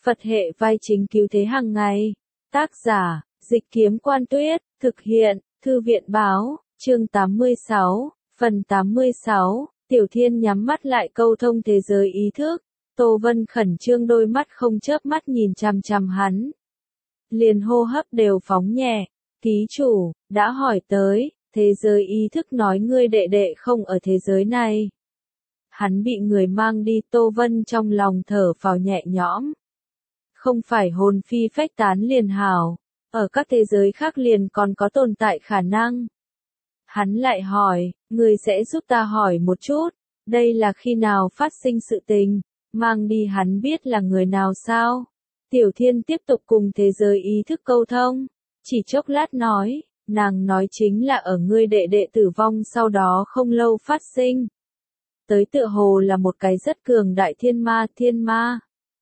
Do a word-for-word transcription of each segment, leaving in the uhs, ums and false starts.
Phật hệ vai chính cứu thế hàng ngày. Tác giả, Dịch Kiếm Quan Tuyết, thực hiện, Thư viện Báo, chương tám mươi sáu, phần tám mươi sáu, Tiểu Thiên nhắm mắt lại câu thông thế giới ý thức. Tô Vân khẩn trương đôi mắt không chớp mắt nhìn chằm chằm hắn. Liền hô hấp đều phóng nhẹ. Ký chủ, đã hỏi tới, thế giới ý thức nói ngươi đệ đệ không ở thế giới này. Hắn bị người mang đi. Tô Vân trong lòng thở phào nhẹ nhõm. Không phải hồn phi phách tán liền hảo, ở các thế giới khác liền còn có tồn tại khả năng. Hắn lại hỏi, người sẽ giúp ta hỏi một chút, đây là khi nào phát sinh sự tình, mang đi hắn biết là người nào sao? Tiểu Thiên tiếp tục cùng thế giới ý thức câu thông, chỉ chốc lát nói, nàng nói chính là ở ngươi đệ đệ tử vong sau đó không lâu phát sinh. Tới tựa hồ là một cái rất cường đại thiên ma, thiên ma.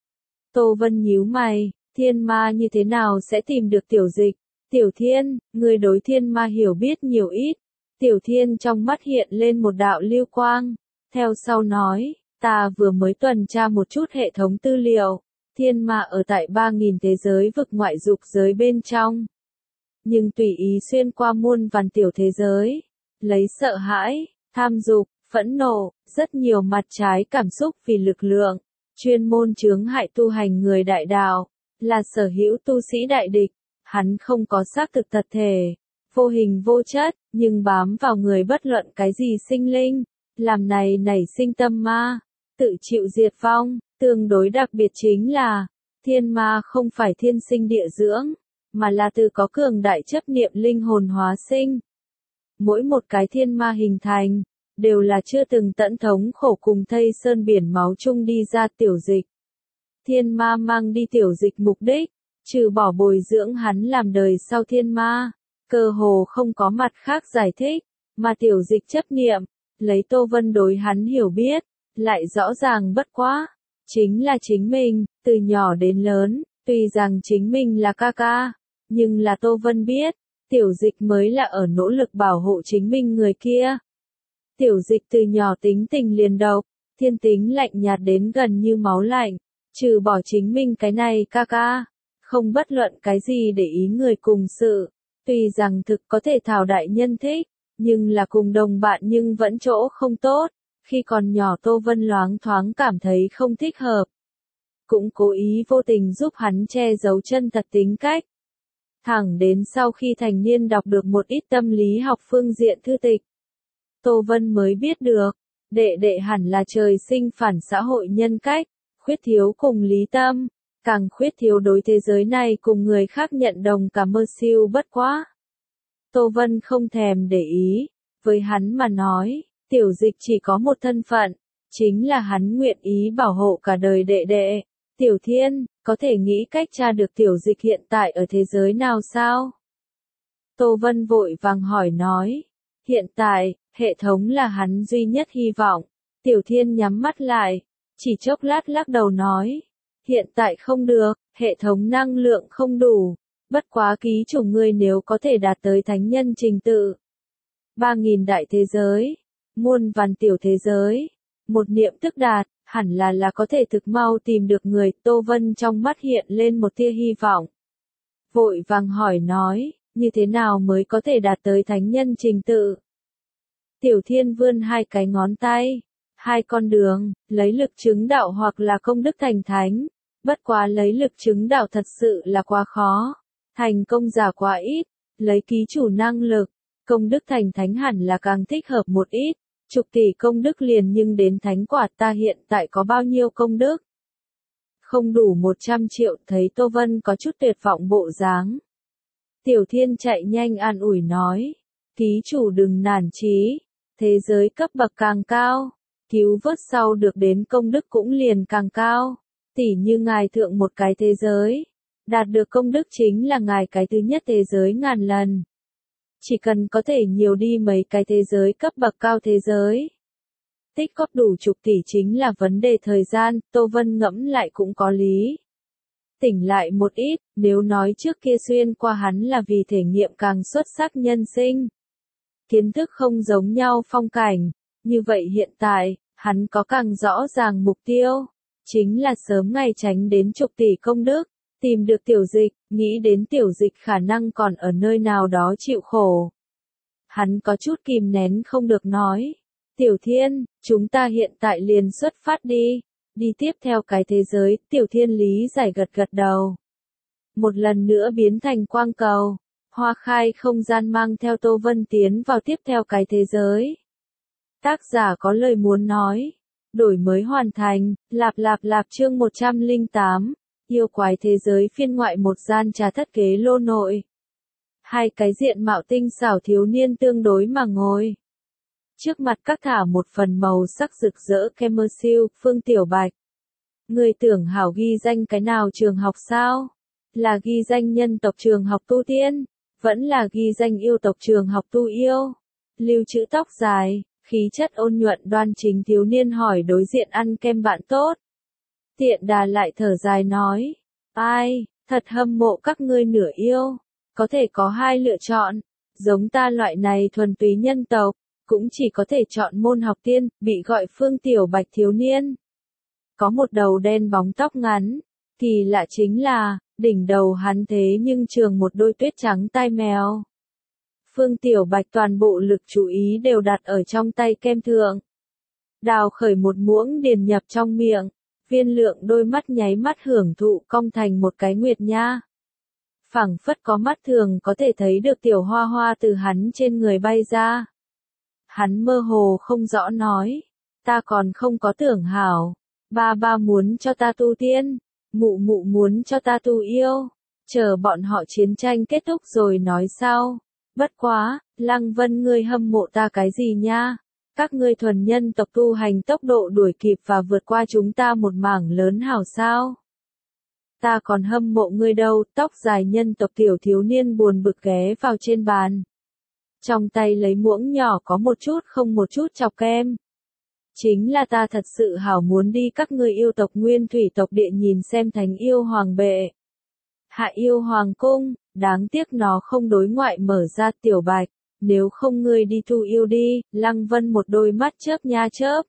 Tô Vân nhíu mày, thiên ma như thế nào sẽ tìm được Tiểu Dịch? Tiểu Thiên, người đối thiên ma hiểu biết nhiều ít. Tiểu Thiên trong mắt hiện lên một đạo lưu quang, theo sau nói, ta vừa mới tuần tra một chút hệ thống tư liệu, thiên ma ở tại ba nghìn thế giới vực ngoại dục giới bên trong. Nhưng tùy ý xuyên qua muôn vàn tiểu thế giới, lấy sợ hãi, tham dục, phẫn nộ, rất nhiều mặt trái cảm xúc vì lực lượng, chuyên môn chướng hại tu hành người đại đạo, là sở hữu tu sĩ đại địch, hắn không có xác thực thật thể, vô hình vô chất, nhưng bám vào người bất luận cái gì sinh linh, làm này nảy sinh tâm ma, tự chịu diệt vong. Tương đối đặc biệt chính là, thiên ma không phải thiên sinh địa dưỡng, mà là từ có cường đại chấp niệm linh hồn hóa sinh. Mỗi một cái thiên ma hình thành, đều là chưa từng tận thống khổ cùng thây sơn biển máu chung đi ra Tiểu Dịch. Thiên ma mang đi Tiểu Dịch mục đích, trừ bỏ bồi dưỡng hắn làm đời sau thiên ma, cơ hồ không có mặt khác giải thích, mà Tiểu Dịch chấp niệm, lấy Tô Vân đối hắn hiểu biết, lại rõ ràng bất quá, chính là chính mình, từ nhỏ đến lớn, tuy rằng chính mình là ca ca, nhưng là Tô Vân biết, Tiểu Dịch mới là ở nỗ lực bảo hộ chính mình người kia. Tiểu Dịch từ nhỏ tính tình liền độc, thiên tính lạnh nhạt đến gần như máu lạnh, trừ bỏ chính mình cái này ca ca, không bất luận cái gì để ý người cùng sự, tuy rằng thực có thể thảo đại nhân thích, nhưng là cùng đồng bạn nhưng vẫn chỗ không tốt, khi còn nhỏ Tô Vân loáng thoáng cảm thấy không thích hợp. Cũng cố ý vô tình giúp hắn che giấu chân thật tính cách. Thẳng đến sau khi thành niên đọc được một ít tâm lý học phương diện thư tịch, Tô Vân mới biết được, đệ đệ hẳn là trời sinh phản xã hội nhân cách, khuyết thiếu cùng lý tâm, càng khuyết thiếu đối thế giới này cùng người khác nhận đồng cả mơ siêu bất quá. Tô Vân không thèm để ý, với hắn mà nói, Tiểu Dịch chỉ có một thân phận, chính là hắn nguyện ý bảo hộ cả đời đệ đệ. Tiểu Thiên, có thể nghĩ cách tra được Tiểu Dịch hiện tại ở thế giới nào sao? Tô Vân vội vàng hỏi nói, hiện tại, hệ thống là hắn duy nhất hy vọng. Tiểu Thiên nhắm mắt lại, chỉ chốc lát lắc đầu nói, hiện tại không được, hệ thống năng lượng không đủ, bất quá ký chủ ngươi nếu có thể đạt tới thánh nhân trình tự. Ba nghìn đại thế giới, muôn vàn tiểu thế giới, một niệm tức đạt, hẳn là là có thể thực mau tìm được người. Tô Vân trong mắt hiện lên một tia hy vọng. Vội vàng hỏi nói, như thế nào mới có thể đạt tới thánh nhân trình tự? Tiểu Thiên vươn hai cái ngón tay, hai con đường, lấy lực chứng đạo hoặc là công đức thành thánh, bất quá lấy lực chứng đạo thật sự là quá khó, thành công giả quá ít, lấy ký chủ năng lực, công đức thành thánh hẳn là càng thích hợp một ít, chục tỷ công đức liền nhưng đến thánh quả. Ta hiện tại có bao nhiêu công đức? Không đủ một trăm triệu. Thấy Tô Vân có chút tuyệt vọng bộ dáng, Tiểu Thiên chạy nhanh an ủi nói, ký chủ đừng nản chí, thế giới cấp bậc càng cao, cứu vớt sau được đến công đức cũng liền càng cao, tỉ như ngài thượng một cái thế giới, đạt được công đức chính là ngài cái thứ nhất thế giới ngàn lần. Chỉ cần có thể nhiều đi mấy cái thế giới cấp bậc cao thế giới, tích góp đủ chục tỷ chính là vấn đề thời gian. Tô Vân ngẫm lại cũng có lý. Tỉnh lại một ít, nếu nói trước kia xuyên qua hắn là vì thể nghiệm càng xuất sắc nhân sinh, kiến thức không giống nhau phong cảnh, như vậy hiện tại, hắn có càng rõ ràng mục tiêu, chính là sớm ngày tránh đến chục tỷ công đức, tìm được tiểu dịch, nghĩ đến tiểu dịch khả năng còn ở nơi nào đó chịu khổ. Hắn có chút kìm nén không được nói. Tiểu Thiên, chúng ta hiện tại liền xuất phát đi, đi tiếp theo cái thế giới, Tiểu Thiên lý giải gật gật đầu. Một lần nữa biến thành quang cầu, hoa khai không gian mang theo Tô Vân tiến vào tiếp theo cái thế giới. Tác giả có lời muốn nói. Đổi mới hoàn thành, lạp lạp lạp chương một trăm lẻ tám, yêu quái thế giới phiên ngoại một gian trà thất kế lô nội. Hai cái diện mạo tinh xảo thiếu niên tương đối mà ngồi. Trước mặt các thả một phần màu sắc rực rỡ Kemersil, Phương Tiểu Bạch. Người tưởng hảo ghi danh cái nào trường học sao? Là ghi danh nhân tộc trường học tu tiên, vẫn là ghi danh yêu tộc trường học tu yêu. Lưu trữ tóc dài, khí chất ôn nhuận đoan chính thiếu niên hỏi đối diện ăn kem bạn tốt. Tiện đà lại thở dài nói, ai, thật hâm mộ các ngươi nửa yêu, có thể có hai lựa chọn, giống ta loại này thuần túy nhân tộc, cũng chỉ có thể chọn môn học tiên, bị gọi Phương Tiểu Bạch thiếu niên. Có một đầu đen bóng tóc ngắn, kỳ lạ chính là, đỉnh đầu hắn thế nhưng trường một đôi tuyết trắng tai mèo. Phương Tiểu Bạch toàn bộ lực chú ý đều đặt ở trong tay kem thượng. Đào khởi một muỗng điền nhập trong miệng, viên lượng đôi mắt nháy mắt hưởng thụ cong thành một cái nguyệt nha. Phẳng phất có mắt thường có thể thấy được tiểu hoa hoa từ hắn trên người bay ra. Hắn mơ hồ không rõ nói, ta còn không có tưởng hảo, ba ba muốn cho ta tu tiên, mụ mụ muốn cho ta tu yêu, chờ bọn họ chiến tranh kết thúc rồi nói sau. Bất quá, Lăng Vân ngươi hâm mộ ta cái gì nha? Các ngươi thuần nhân tộc tu hành tốc độ đuổi kịp và vượt qua chúng ta một mảng lớn hảo sao? Ta còn hâm mộ ngươi đâu, tóc dài nhân tộc tiểu thiếu niên buồn bực ghé vào trên bàn. Trong tay lấy muỗng nhỏ có một chút không một chút chọc kem. Chính là ta thật sự hảo muốn đi các ngươi yêu tộc nguyên thủy tộc địa nhìn xem thánh yêu hoàng bệ. Hạ yêu hoàng cung, đáng tiếc nó không đối ngoại mở ra. Tiểu Bạch, nếu không ngươi đi tu yêu đi, Lăng Vân một đôi mắt chớp nha chớp.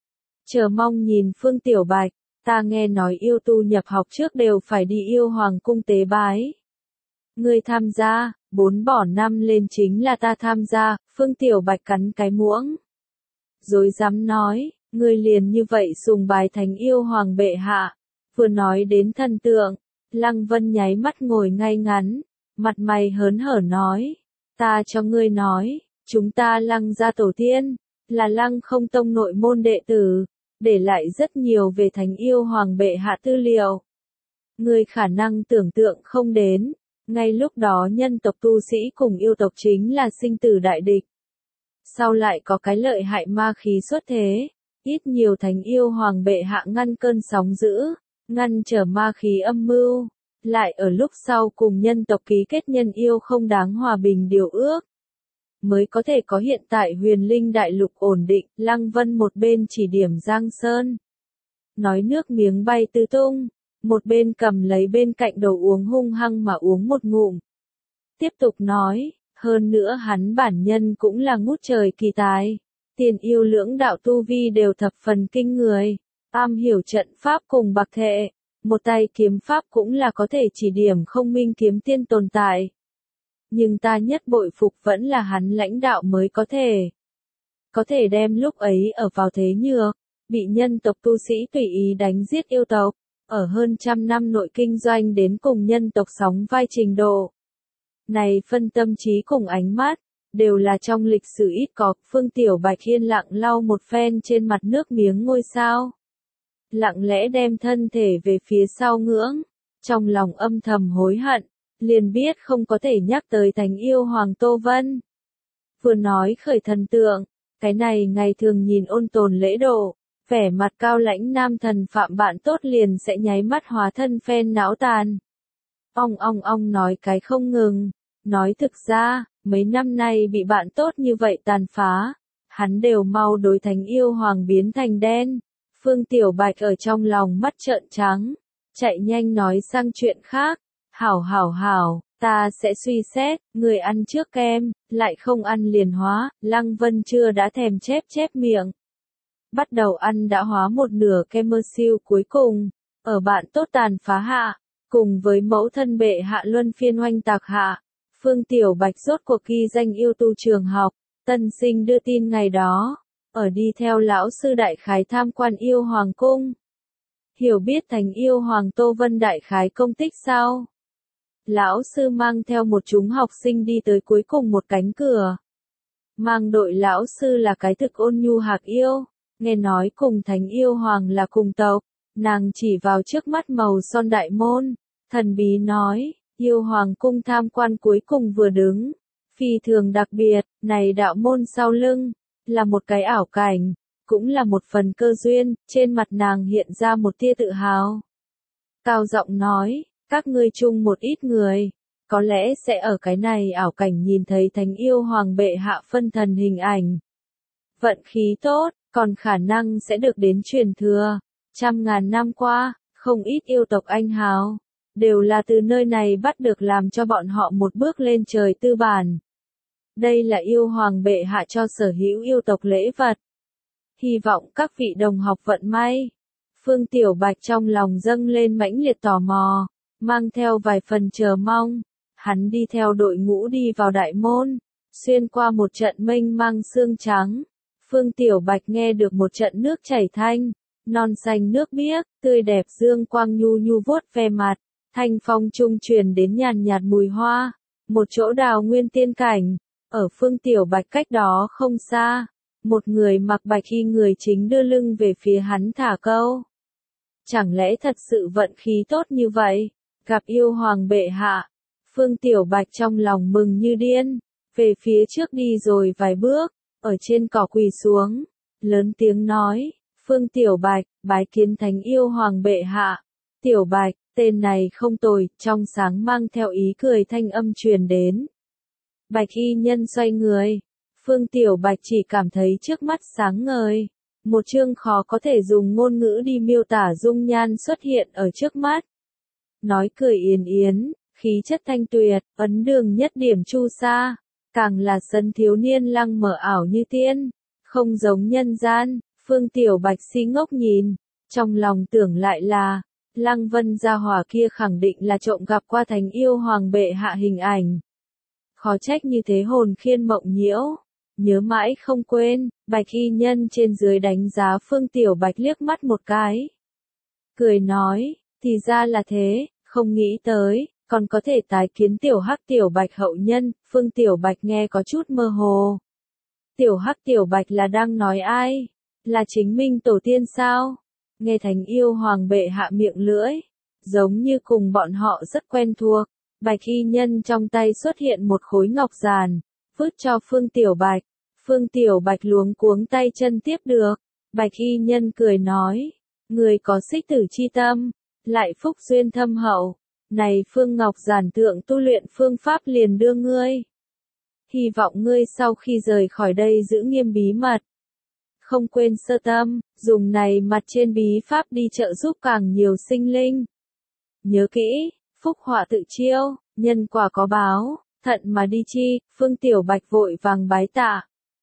Chờ mong nhìn Phương Tiểu Bạch, ta nghe nói yêu tu nhập học trước đều phải đi yêu hoàng cung tế bái. Ngươi tham gia, bốn bỏ năm lên chính là ta tham gia, Phương Tiểu Bạch cắn cái muỗng. Rồi dám nói, ngươi liền như vậy sùng bài thánh yêu hoàng bệ hạ. Vừa nói đến thần tượng, Lăng Vân nháy mắt ngồi ngay ngắn, mặt mày hớn hở nói, ta cho ngươi nói, chúng ta Lăng gia tổ tiên, là Lăng không tông nội môn đệ tử, để lại rất nhiều về thánh yêu hoàng bệ hạ tư liệu. Ngươi khả năng tưởng tượng không đến, ngay lúc đó nhân tộc tu sĩ cùng yêu tộc chính là sinh tử đại địch. Sau lại có cái lợi hại ma khí xuất thế, ít nhiều thánh yêu hoàng bệ hạ ngăn cơn sóng dữ, ngăn trở ma khí âm mưu, lại ở lúc sau cùng nhân tộc ký kết nhân yêu không đáng hòa bình điều ước. Mới có thể có hiện tại huyền linh đại lục ổn định, Lăng Vân một bên chỉ điểm Giang Sơn. Nói nước miếng bay tứ tung, một bên cầm lấy bên cạnh đồ uống hung hăng mà uống một ngụm. Tiếp tục nói, hơn nữa hắn bản nhân cũng là ngút trời kỳ tài. Tiền yêu lưỡng đạo tu vi đều thập phần kinh người, am hiểu trận pháp cùng bạc thệ, một tay kiếm pháp cũng là có thể chỉ điểm không minh kiếm tiên tồn tại. Nhưng ta nhất bội phục vẫn là hắn lãnh đạo mới có thể. Có thể đem lúc ấy ở vào thế nhược, bị nhân tộc tu sĩ tùy ý đánh giết yêu tộc, ở hơn trăm năm nội kinh doanh đến cùng nhân tộc sóng vai trình độ. Này phân tâm trí cùng ánh mắt, đều là trong lịch sử ít có. Phương Tiểu Bạch yên lặng lau một phen trên mặt nước miếng ngôi sao. Lặng lẽ đem thân thể về phía sau ngưỡng, trong lòng âm thầm hối hận, liền biết không có thể nhắc tới thánh yêu hoàng Tô Vân. Vừa nói khởi thần tượng, cái này ngày thường nhìn ôn tồn lễ độ, vẻ mặt cao lãnh nam thần phạm bạn tốt liền sẽ nháy mắt hóa thân phen não tàn. Ong ong ong nói cái không ngừng, nói thực ra, mấy năm nay bị bạn tốt như vậy tàn phá, hắn đều mau đối thánh yêu hoàng biến thành đen. Phương Tiểu Bạch ở trong lòng mắt trợn trắng, chạy nhanh nói sang chuyện khác, hảo hảo hảo, ta sẽ suy xét, người ăn trước kem, lại không ăn liền hóa. Lăng Vân chưa đã thèm chép chép miệng. bắt đầu ăn đã hóa một nửa Kemersil cuối cùng, ở bạn tốt tàn phá hạ, cùng với mẫu thân bệ hạ luân phiên oanh tạc hạ, Phương Tiểu Bạch rốt cuộc ghi danh yêu tu trường học, tân sinh đưa tin ngày đó, ở đi theo lão sư đại khái tham quan yêu hoàng cung. Hiểu biết thành yêu hoàng Tô Vân đại khái công tích sao? Lão sư mang theo một chúng học sinh đi tới cuối cùng một cánh cửa. Mang đội lão sư là cái thực ôn nhu hạc yêu, nghe nói cùng thánh yêu hoàng là cùng tộc, nàng chỉ vào trước mắt màu son đại môn, thần bí nói, yêu hoàng cung tham quan cuối cùng vừa đứng, phi thường đặc biệt, này đạo môn sau lưng, là một cái ảo cảnh, cũng là một phần cơ duyên, trên mặt nàng hiện ra một tia tự hào. Cao giọng nói, các ngươi chung một ít người, có lẽ sẽ ở cái này ảo cảnh nhìn thấy thánh yêu hoàng bệ hạ phân thần hình ảnh. Vận khí tốt, còn khả năng sẽ được đến truyền thừa. Trăm ngàn năm qua, không ít yêu tộc anh hào, đều là từ nơi này bắt được làm cho bọn họ một bước lên trời tư bản. Đây là yêu hoàng bệ hạ cho sở hữu yêu tộc lễ vật. Hy vọng các vị đồng học vận may. Phương Tiểu Bạch trong lòng dâng lên mãnh liệt tò mò, mang theo vài phần chờ mong. Hắn đi theo đội ngũ đi vào đại môn, xuyên qua một trận mênh mang sương trắng. Phương Tiểu Bạch nghe được một trận nước chảy thanh, non xanh nước biếc, tươi đẹp dương quang nhu nhu vuốt ve mặt, thanh phong trung truyền đến nhàn nhạt mùi hoa, một chỗ đào nguyên tiên cảnh, ở Phương Tiểu Bạch cách đó không xa, một người mặc bạch y người chính đưa lưng về phía hắn thả câu. Chẳng lẽ thật sự vận khí tốt như vậy, gặp yêu hoàng bệ hạ, Phương Tiểu Bạch trong lòng mừng như điên, về phía trước đi rồi vài bước, ở trên cỏ quỳ xuống, lớn tiếng nói, Phương Tiểu Bạch, bái kiến thánh yêu hoàng bệ hạ. Tiểu Bạch, tên này không tồi, trong sáng mang theo ý cười thanh âm truyền đến. Bạch y nhân xoay người, Phương Tiểu Bạch chỉ cảm thấy trước mắt sáng ngời, một chương khó có thể dùng ngôn ngữ đi miêu tả dung nhan xuất hiện ở trước mắt. Nói cười yến yến, khí chất thanh tuyệt, ấn đường nhất điểm chu sa, càng là sân thiếu niên lăng mở ảo như tiên, không giống nhân gian. Phương Tiểu Bạch si ngốc nhìn, trong lòng tưởng lại là, Lăng Vân gia hỏa kia khẳng định là trộm gặp qua thánh yêu hoàng bệ hạ hình ảnh. Khó trách như thế hồn khiên mộng nhiễu, nhớ mãi không quên, Bạch y nhân trên dưới đánh giá Phương Tiểu Bạch liếc mắt một cái. Cười nói, thì ra là thế, không nghĩ tới, còn có thể tái kiến Tiểu Hắc Tiểu Bạch hậu nhân. Phương Tiểu Bạch nghe có chút mơ hồ. Tiểu Hắc Tiểu Bạch là đang nói ai? Là chính mình tổ tiên sao? Nghe thánh yêu hoàng bệ hạ miệng lưỡi, giống như cùng bọn họ rất quen thuộc. Bạch y nhân trong tay xuất hiện một khối ngọc giàn, vứt cho Phương Tiểu Bạch. Phương Tiểu Bạch luống cuống tay chân tiếp được. Bạch y nhân cười nói, người có xích tử chi tâm, lại phúc duyên thâm hậu. Này Phương Ngọc giản thượng tu luyện phương pháp liền đưa ngươi. Hy vọng ngươi sau khi rời khỏi đây giữ nghiêm bí mật. Không quên sơ tâm, dùng này mặt trên bí pháp đi trợ giúp càng nhiều sinh linh. Nhớ kỹ, phúc họa tự chiêu, nhân quả có báo, thận mà đi chi. Phương Tiểu Bạch vội vàng bái tạ.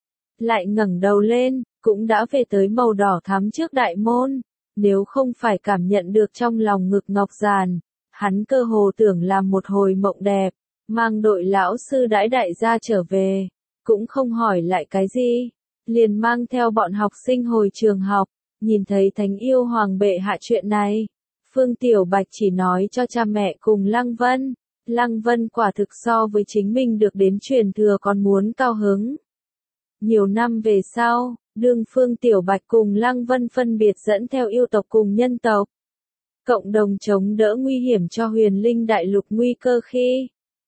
Lại ngẩng đầu lên, cũng đã về tới màu đỏ thắm trước đại môn. Nếu không phải cảm nhận được trong lòng ngực ngọc giàn, hắn cơ hồ tưởng làm một hồi mộng đẹp, mang đội lão sư đãi đại gia trở về, cũng không hỏi lại cái gì, liền mang theo bọn học sinh hồi trường học, nhìn thấy thánh yêu hoàng bệ hạ chuyện này. Phương Tiểu Bạch chỉ nói cho cha mẹ cùng Lăng Vân, Lăng Vân quả thực so với chính mình được đến truyền thừa còn muốn cao hứng. Nhiều năm về sau, đương Phương Tiểu Bạch cùng Lăng Vân phân biệt dẫn theo yêu tộc cùng nhân tộc, cộng đồng chống đỡ nguy hiểm cho huyền linh đại lục nguy cơ khi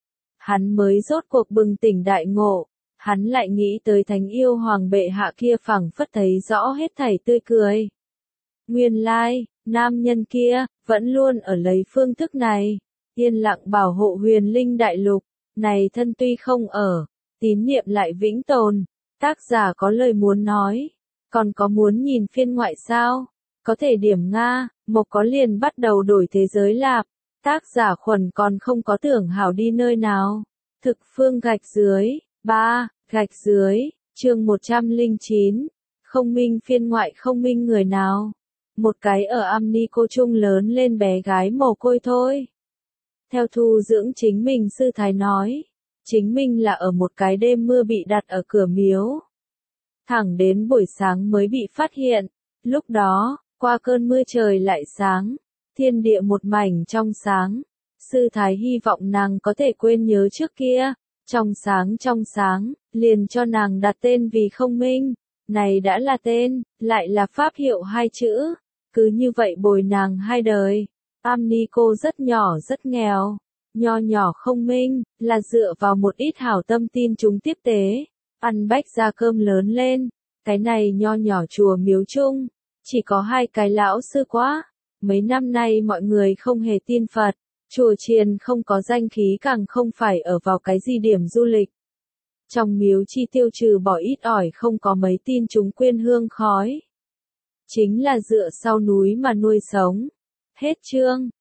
hắn mới rốt cuộc bừng tỉnh đại ngộ, hắn lại nghĩ tới thánh yêu hoàng bệ hạ kia phảng phất thấy rõ hết thảy tươi cười. Nguyên lai, nam nhân kia, vẫn luôn ở lấy phương thức này, yên lặng bảo hộ huyền linh đại lục, này thân tuy không ở, tín niệm lại vĩnh tồn. Tác giả có lời muốn nói, còn có muốn nhìn phiên ngoại sao? Có thể điểm Nga, Mộc có liền bắt đầu đổi thế giới lạp. Tác giả Khuẩn còn không có tưởng hảo đi nơi nào. Thực phương gạch dưới, ba, gạch dưới, chương một trăm lẻ chín. Không minh phiên ngoại không minh người nào. Một cái ở am ni cô trung lớn lên bé gái mồ côi thôi. Theo thu dưỡng chính mình sư thái nói, chính mình là ở một cái đêm mưa bị đặt ở cửa miếu. Thẳng đến buổi sáng mới bị phát hiện, lúc đó, qua cơn mưa trời lại sáng, thiên địa một mảnh trong sáng. Sư thái hy vọng nàng có thể quên nhớ trước kia, trong sáng trong sáng, liền cho nàng đặt tên vì không minh. Này đã là tên, lại là pháp hiệu hai chữ, cứ như vậy bồi nàng hai đời. Am ni cô rất nhỏ rất nghèo, nho nhỏ không minh, là dựa vào một ít hảo tâm tin chúng tiếp tế, ăn bách ra cơm lớn lên. Cái này nho nhỏ chùa miếu chung, chỉ có hai cái lão sư quá. Mấy năm nay mọi người không hề tin Phật, chùa chiền không có danh khí càng không phải ở vào cái gì điểm du lịch. Trong miếu chi tiêu trừ bỏ ít ỏi không có mấy tin chúng quyên hương khói. Chính là dựa sau núi mà nuôi sống. Hết chương.